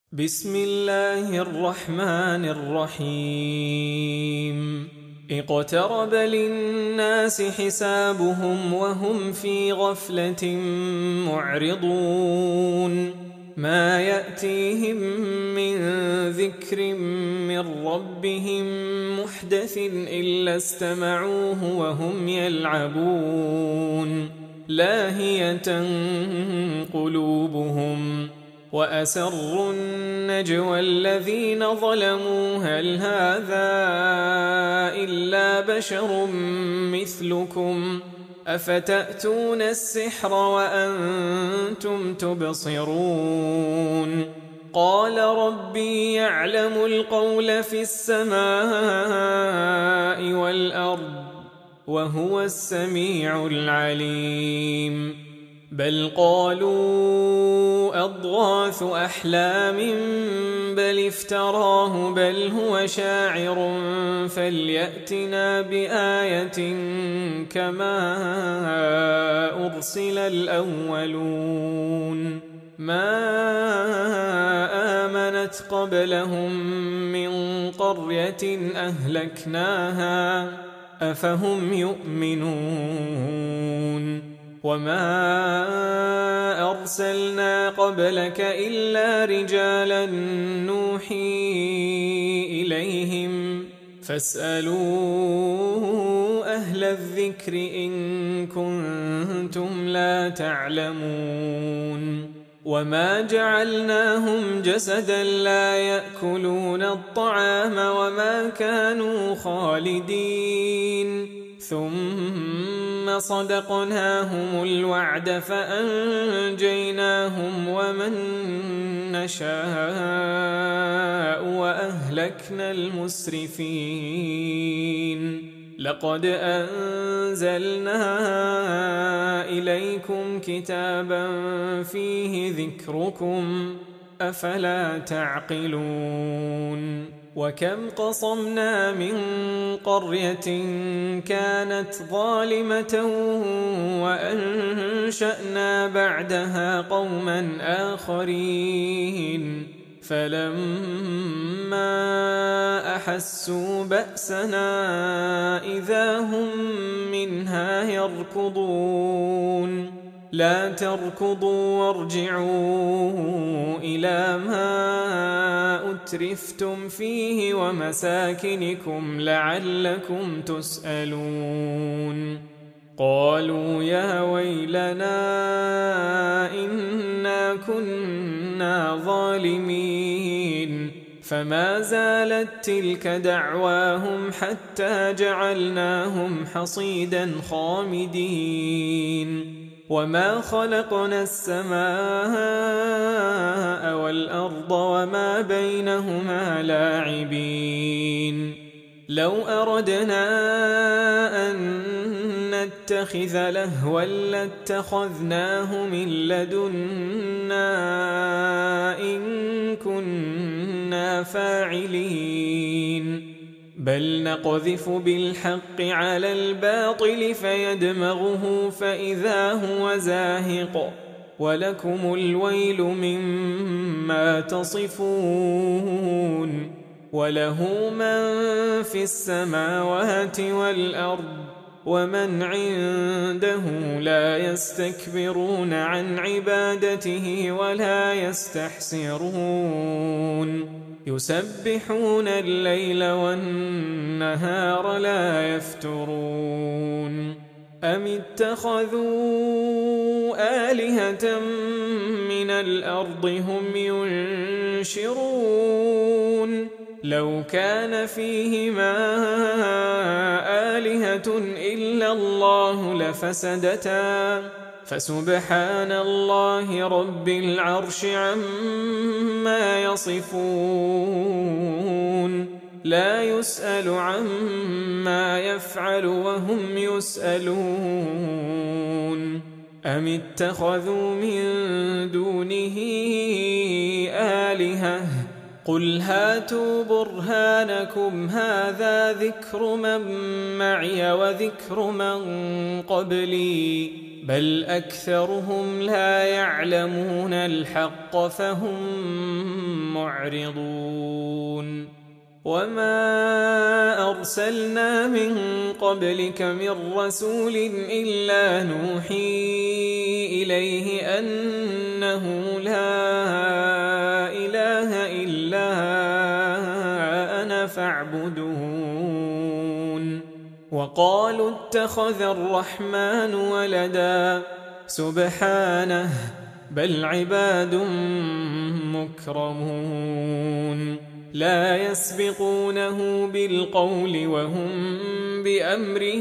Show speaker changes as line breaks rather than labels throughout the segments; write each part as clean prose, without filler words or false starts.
بسم الله الرحمن الرحيم اقترب للناس حسابهم وهم في غفلة معرضون ما يأتيهم من ذكر من ربهم محدث إلا استمعوه وهم يلعبون لاهية قلوبهم وأسروا النجوى الذين ظلموا هل هذا إلا بشر مثلكم أفتأتون السحر وأنتم تبصرون قال ربي يعلم القول في السماء والأرض وهو السميع العليم بل قالوا أضغاث أحلام بل افتراه بل هو شاعر فليأتنا بآية كما أرسل الأولون ما آمنت قبلهم من قرية أهلكناها أفهم يؤمنون وما أرسلنا قبلك إلا رجالا نوحي إليهم فاسألوا أهل الذكر إن كنتم لا تعلمون وما جعلناهم جسدا لا يأكلون الطعام وما كانوا خالدين ثم صدقناهم الوعد فأنجيناهم ومن نشاء وأهلكنا المسرفين لقد أنزلنا إليكم كتابا فيه ذكركم أفلا تعقلون وكم قصمنا من قرية كانت ظالمة وأنشأنا بعدها قوما آخرين فلما أحسوا بأسنا إذا هم منها يركضون لا تركضوا وارجعوا إلى ما أترفتم فيه ومساكنكم لعلكم تسألون قالوا يا ويلنا إنا كنا ظالمين فما زالت تلك دعواهم حتى جعلناهم حصيدا خامدين وما خلقنا السماء والأرض وما بينهما لاعبين لو أردنا أن نتخذ لهوا لاتخذناه من لدنا إن كنا فاعلين بل نقذف بالحق على الباطل فيدمغه فإذا هو زاهق ولكم الويل مما تصفون وله من في السماوات والأرض ومن عنده لا يستكبرون عن عبادته ولا يستحسرون يسبحون الليل والنهار لا يفترون أم اتخذوا آلهة من الأرض هم ينشرون لو كان فيهما آلهة إلا الله لفسدتا فسبحان الله رب العرش عما يصفون لا يسأل عما يفعل وهم يسألون أم اتخذوا من دونه آلهة قل هاتوا برهانكم هذا ذكر من معي وذكر من قبلي بل أكثرهم لا يعلمون الحق فهم معرضون وما أرسلنا من قبلك من رسول إلا نوحي إليه أنه لا إله إلا أنا فاعبدون وقالوا اتخذ الرحمن ولدا سبحانه بل عباد مكرمون لا يسبقونه بالقول وهم بأمره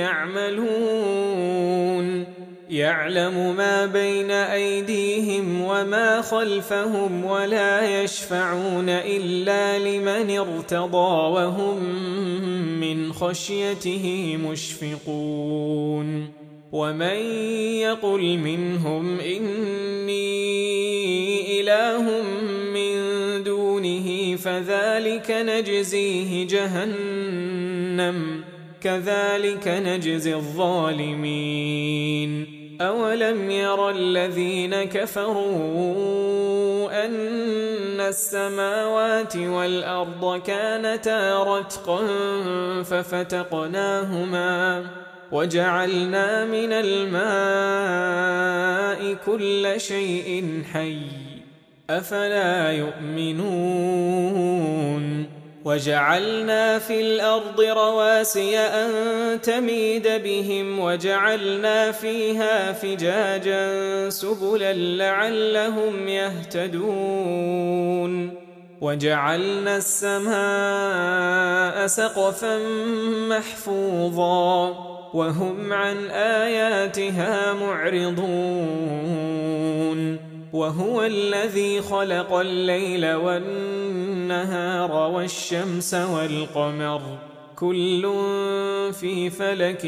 يعملون يعلم ما بين أيديهم وما خلفهم ولا يشفعون إلا لمن ارتضى وهم من خشيته مشفقون ومن يقل منهم إني إله من دونه فذلك نجزيه جهنم كذلك نجزي الظالمين أولم ير الذين كفروا أن السماوات والأرض كانتا رتقا ففتقناهما وجعلنا من الماء كل شيء حي أفلا يؤمنون وجعلنا في الأرض رواسي أن تميد بهم وجعلنا فيها فجاجا سبلا لعلهم يهتدون وجعلنا السماء سقفا محفوظا وهم عن آياتها معرضون وهو الذي خلق الليل والنهار والشمس والقمر كل في فلك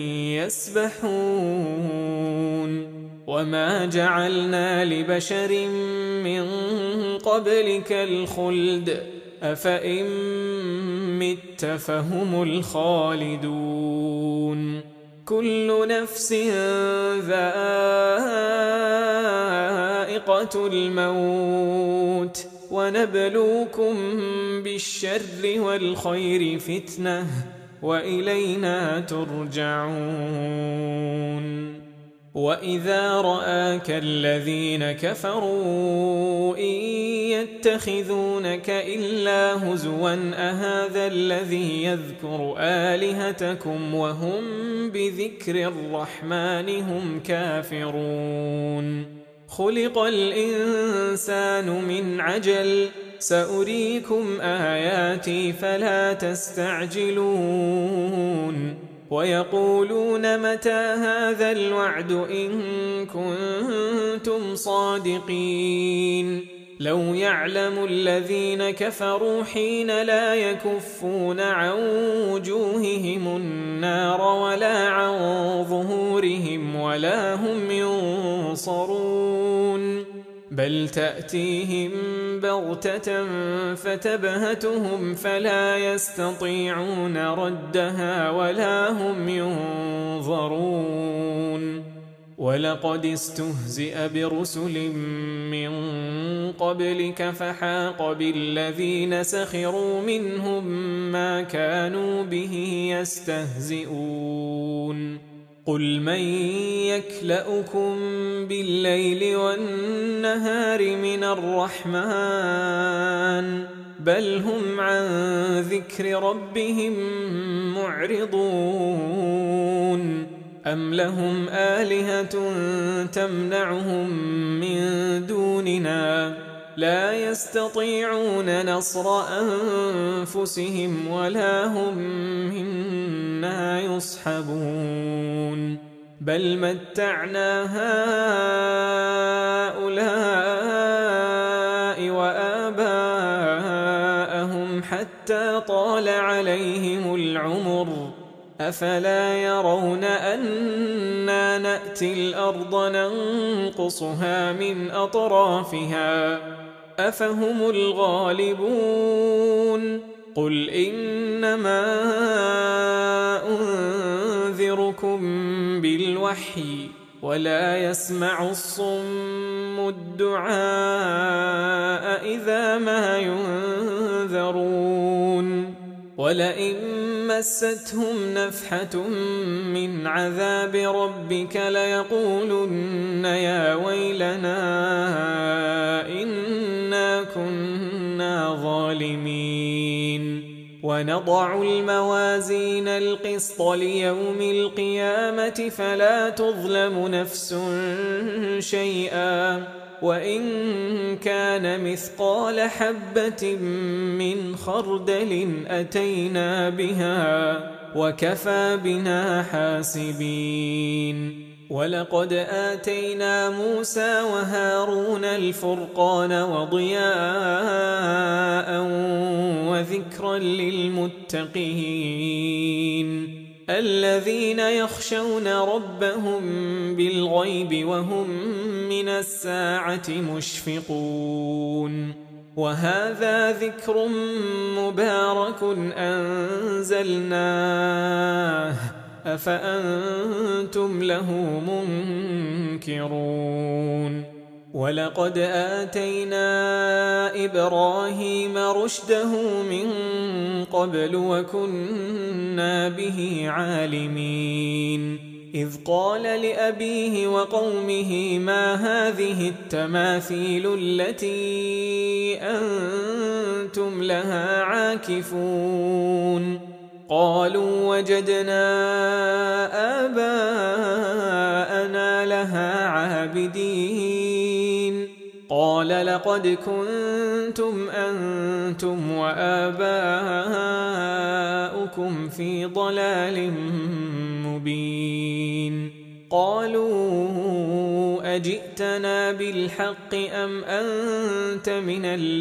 يسبحون وما جعلنا لبشر من قبلك الخلد أفإن مت فهم الخالدون كل نفس ذائقة الموت ونبلوكم بالشر والخير فتنة وإلينا ترجعون وإذا رآك الذين كفروا إن يتخذونك إلا هزوا أهذا الذي يذكر آلهتكم وهم بذكر الرحمن هم كافرون خلق الإنسان من عجل سأريكم آياتي فلا تستعجلون ويقولون متى هذا الوعد إن كنتم صادقين لو يعلم الذين كفروا حين لا يكفون عن وجوههم النار ولا عن ظهورهم ولا هم ينصرون بل تأتيهم بغتة فتبهتهم فلا يستطيعون ردها ولا هم ينظرون ولقد استهزئ برسل من قبلك فحاق بالذين سخروا منهم ما كانوا به يستهزئون قل من يكلؤكم بالليل والنهار من الرحمن بل هم عن ذكر ربهم معرضون أم لهم آلهة تمنعهم من دوننا لا يستطيعون نصر أنفسهم ولا هم منا يصحبون بل متعنا هؤلاء وآباءهم حتى طال عليهم العمر أفلا يرون أنا نأتي الأرض ننقصها من أطرافها أفهم الغالبون قل إنما أنذركم بالوحي ولا يسمع الصم الدعاء إذا ما ينذرون ولئن مستهم نفحة من عذاب ربك ليقولن يا ويلنا إنا كنا ظالمين ونضع الموازين القسط ليوم القيامة فلا تظلم نفس شيئا وإن كان مثقال حبة من خردل أتينا بها وكفى بنا حاسبين ولقد آتينا موسى وهارون الفرقان وضياء وذكرا للمتقين الذين يخشون ربهم بالغيب وهم من الساعة مشفقون وهذا ذكر مبارك أنزلناه أفأنتم له منكرون ولقد آتينا إبراهيم رشده من قبل وكنا به عالمين إذ قال لأبيه وقومه ما هذه التماثيل التي أنتم لها عاكفون قالوا وجدنا آباءنا لها عابدين قال لقد كنتم أنتم وآباؤكم في ضلال مبين قالوا أجئتنا بالحق أم أنت من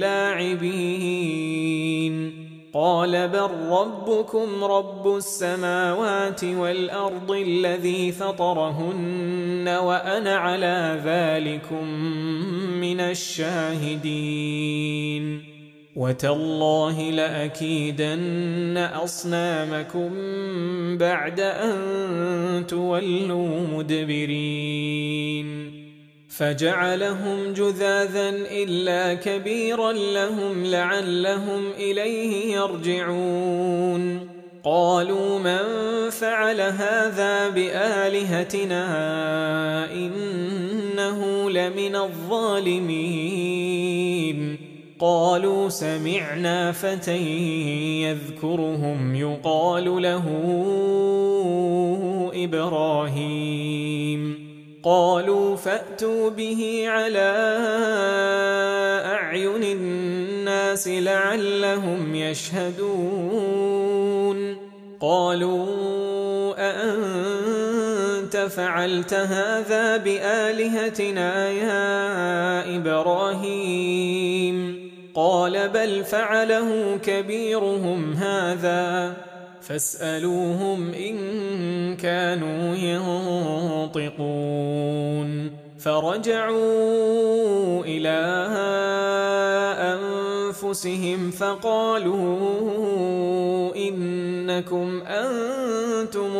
اللاعبين قال بل ربكم رب السماوات والأرض الذي فطرهن وأنا على ذلكم من الشاهدين وتالله لأكيدن أصنامكم بعد أن تولوا مدبرين فجعلهم جذاذا إلا كبيرا لهم لعلهم إليه يرجعون قالوا من فعل هذا بآلهتنا إنه لمن الظالمين قالوا سمعنا فتى يذكرهم يقال له إبراهيم قالوا فأتوا به على أعين الناس لعلهم يشهدون قالوا أأنت فعلت هذا بآلهتنا يا إبراهيم قال بل فعله كبيرهم هذا فاسألوهم إن كانوا ينطقون فرجعوا إلى أنفسهم فقالوا إنكم أنتم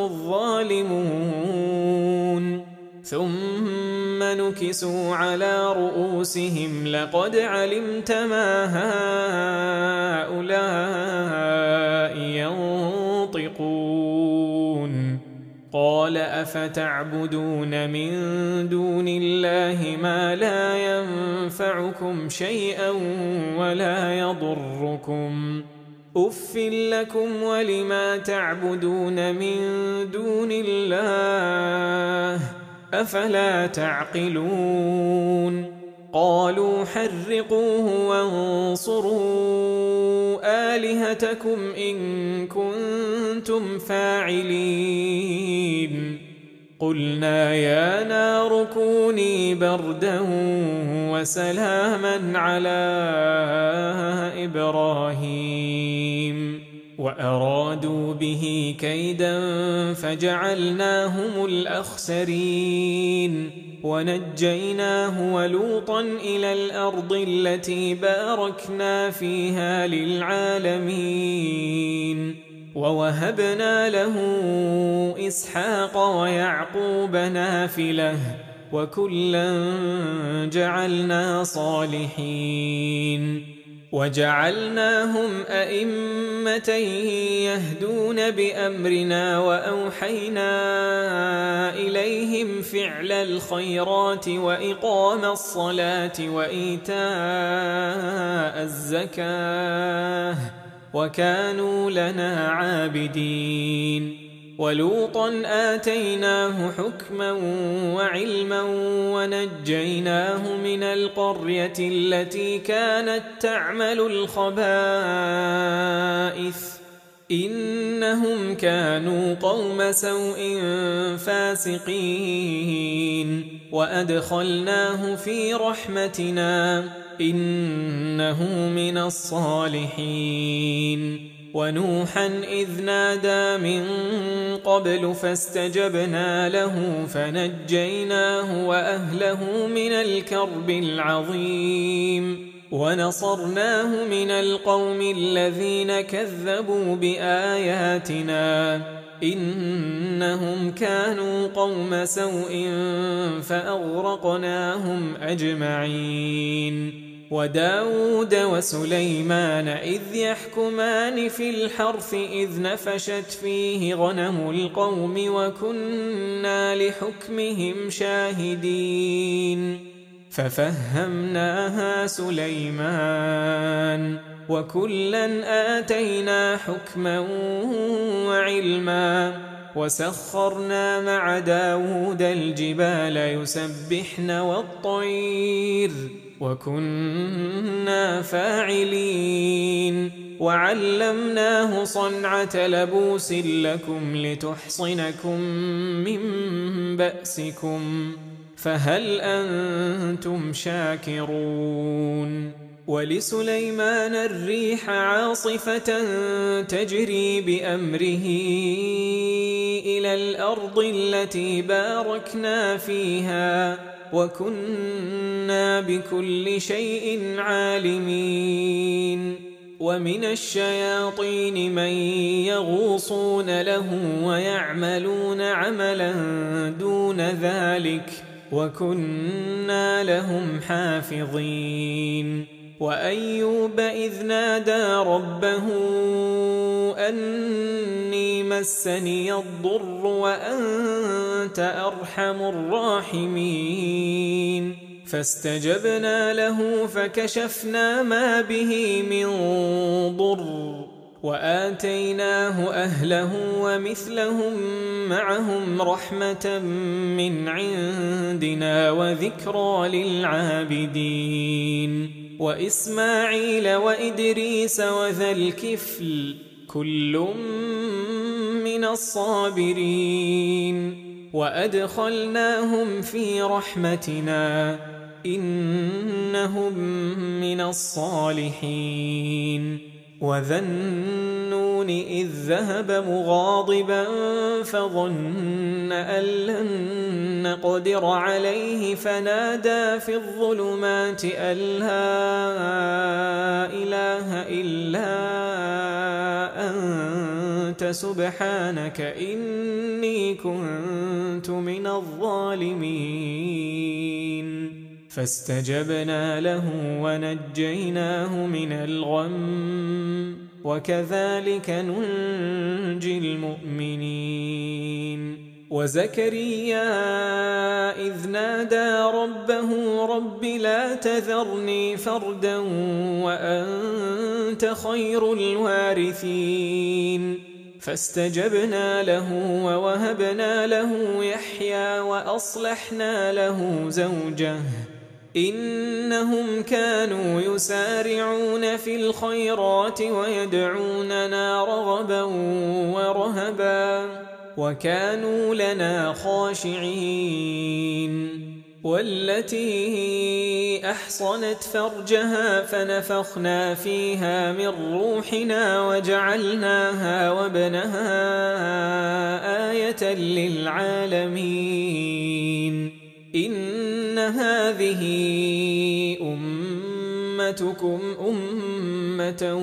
الظالمون ثم نكسوا على رؤوسهم لقد علمت ما هؤلاء ينطقون قال أفتعبدون من دون الله ما لا ينفعكم شيئا ولا يضركم أف لكم ولما تعبدون من دون الله أفلا تعقلون قالوا حرقوه وانصروا آلهتكم إن كنتم فاعلين قلنا يا نار كوني بردا وسلاما على إبراهيم وأرادوا به كيدا فجعلناهم الأخسرين ونجيناه ولوطا إلى الأرض التي باركنا فيها للعالمين ووهبنا له إسحاق ويعقوب نافلة وكلا جعلنا صالحين وجعلناهم أئمة يهدون بأمرنا وأوحينا إليهم فعل الخيرات وإقام الصلاة وإيتاء الزكاة وكانوا لنا عابدين ولوطا آتيناه حكما وعلما ونجيناه من القرية التي كانت تعمل الخبائث إنهم كانوا قوم سوء فاسقين وأدخلناه في رحمتنا إنه من الصالحين ونوحا إذ نادى من قبل فاستجبنا له فنجيناه وأهله من الكرب العظيم ونصرناه من القوم الذين كذبوا بآياتنا إنهم كانوا قوم سوء فأغرقناهم أجمعين وداود وسليمان إذ يحكمان في الحرث إذ نفشت فيه غنم القوم وكنا لحكمهم شاهدين ففهمناها سليمان وكلا آتينا حكما وعلما وسخرنا مع داود الجبال يسبحن والطير وكنا فاعلين وعلمناه صنعة لبوس لكم لتحصنكم من بأسكم فهل أنتم شاكرون ولسليمان الريح عاصفة تجري بأمره إلى الأرض التي باركنا فيها وكنا بكل شيء عالمين ومن الشياطين من يغوصون له ويعملون عملا دون ذلك وكنا لهم حافظين وأيوب إذ نادى ربه أني مسني الضر وأنت أرحم الراحمين فاستجبنا له فكشفنا ما به من ضر وآتيناه أهله ومثلهم معهم رحمة من عندنا وذكرى للعابدين وإسماعيل وإدريس وذا الكفل كل من الصابرين وأدخلناهم في رحمتنا إنهم من الصالحين وذا النون إذ ذهب مغاضبا فظن أن لن نقدر عليه فنادى في الظلمات أن لا إله إلا أنت سبحانك إني كنت من الظالمين فاستجبنا له ونجيناه من الغم وكذلك ننجي المؤمنين وزكريا إذ نادى ربه رب لا تذرني فردا وأنت خير الوارثين فاستجبنا له ووهبنا له يحيى وأصلحنا له زوجه إنهم كانوا يسارعون في الخيرات ويدعوننا رغبا ورهبا وكانوا لنا خاشعين والتي أحصنت فرجها فنفخنا فيها من روحنا وجعلناها وابنها آية للعالمين إن هذه أمتكم أمة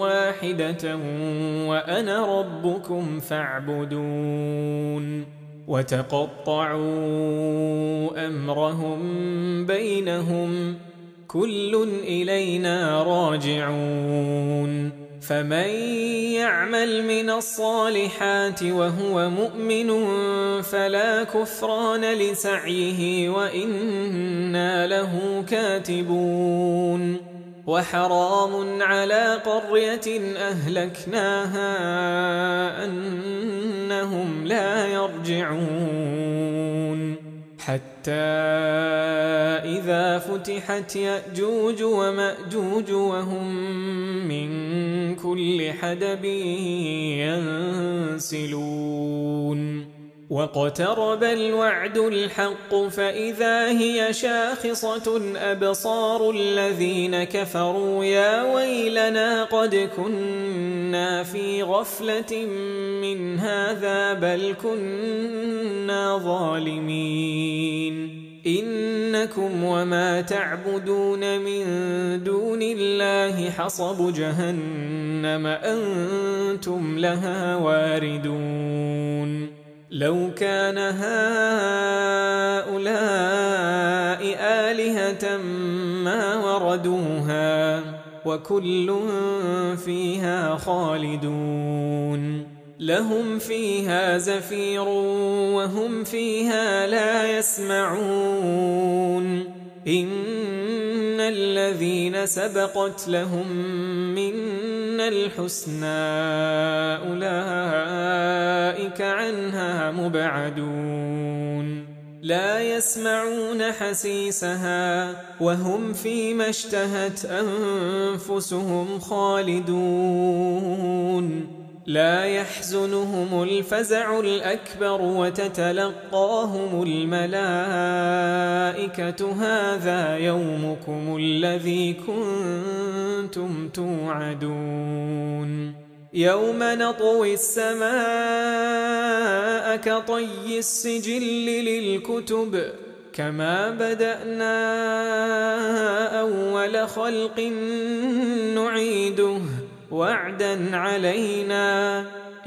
واحدة وأنا ربكم فاعبدون وتقطعوا أمرهم بينهم كل إلينا راجعون فمن يعمل من الصالحات وهو مؤمن فلا كفران لسعيه وإنا له كاتبون وحرام على قرية أهلكناها أنهم لا يرجعون حتى إذا فتحت يأجوج ومأجوج وهم من كل حدب ينسلون واقترب الوعد الحق فإذا هي شاخصة أبصار الذين كفروا يا ويلنا قد كنا في غفلة من هذا بل كنا ظالمين إنكم وما تعبدون من دون الله حصب جهنم أنتم لها واردون لو كان هؤلاء آلهة ما وردوها وكل فيها خالدون لهم فيها زفير وهم فيها لا يسمعون إن الذين سبقت لهم منا الحسنى أولئك عنها مبعدون لا يسمعون حسيسها وهم فيما اشتهت أنفسهم خالدون لا يحزنهم الفزع الأكبر وتتلقاهم الملائكة هذا يومكم الذي كنتم توعدون يوم نطوي السماء كطي السجل للكتب كما بدأنا أول خلق نعيده وعدا علينا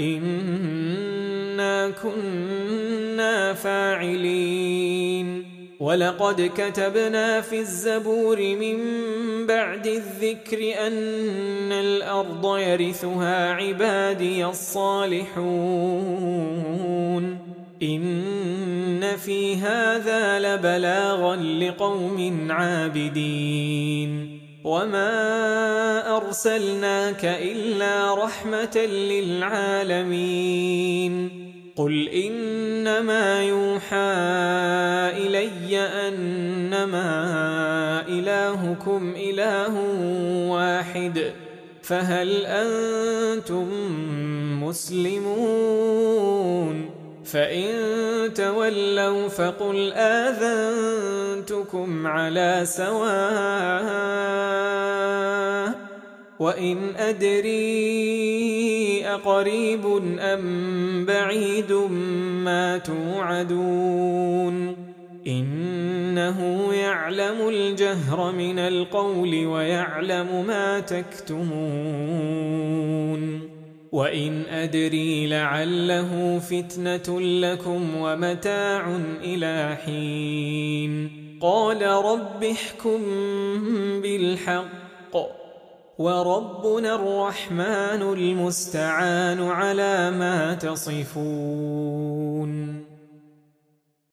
إنا كنا فاعلين ولقد كتبنا في الزبور من بعد الذكر أن الأرض يرثها عبادي الصالحون إن في هذا لبلاغا لقوم عابدين وما أرسلناك إلا رحمة للعالمين قل إنما يوحى إلي أنما إلهكم إله واحد فهل أنتم مسلمون فإن تولوا فقل آذنتكم على سواء وإن أدري أقريب أم بعيد ما توعدون إنه يعلم الجهر من القول ويعلم ما تكتمون وإن أدري لعله فتنة لكم ومتاع إلى حين قال رب احكم بالحق وربنا الرحمن المستعان على ما تصفون